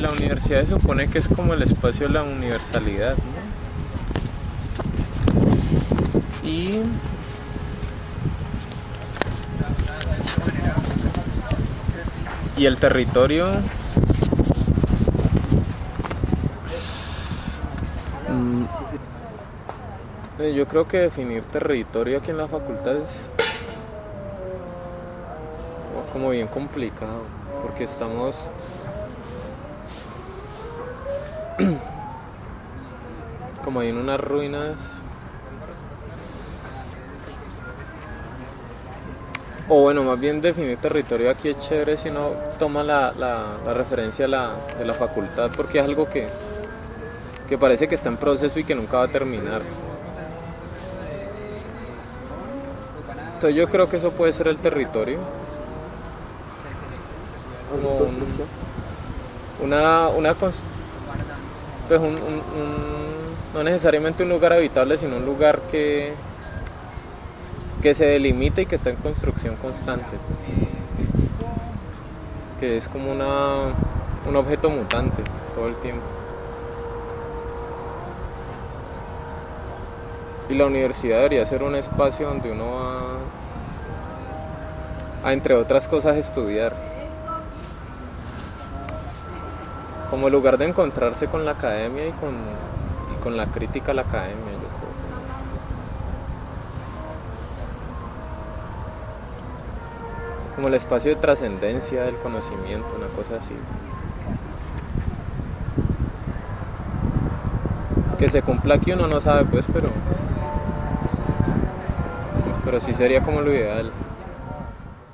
la universidad se supone que es como el espacio de la universalidad, ¿no? Y el territorio, yo creo que definir territorio aquí en la facultad es como bien complicado, porque estamos como ahí en unas ruinas, o bueno, más bien definir territorio aquí es chévere si uno toma la referencia de la facultad, porque es algo que parece que está en proceso y que nunca va a terminar. Entonces yo creo que eso puede ser el territorio, como pues no necesariamente un lugar habitable, sino un lugar que se delimita y que está en construcción constante, que es como un objeto mutante todo el tiempo. Y la universidad debería ser un espacio donde uno va a, entre otras cosas, estudiar, como el lugar de encontrarse con la academia y con la crítica a la academia, yo creo. Como el espacio de trascendencia del conocimiento, una cosa así. Que se cumpla aquí uno no sabe, pues, pero sí sería como lo ideal.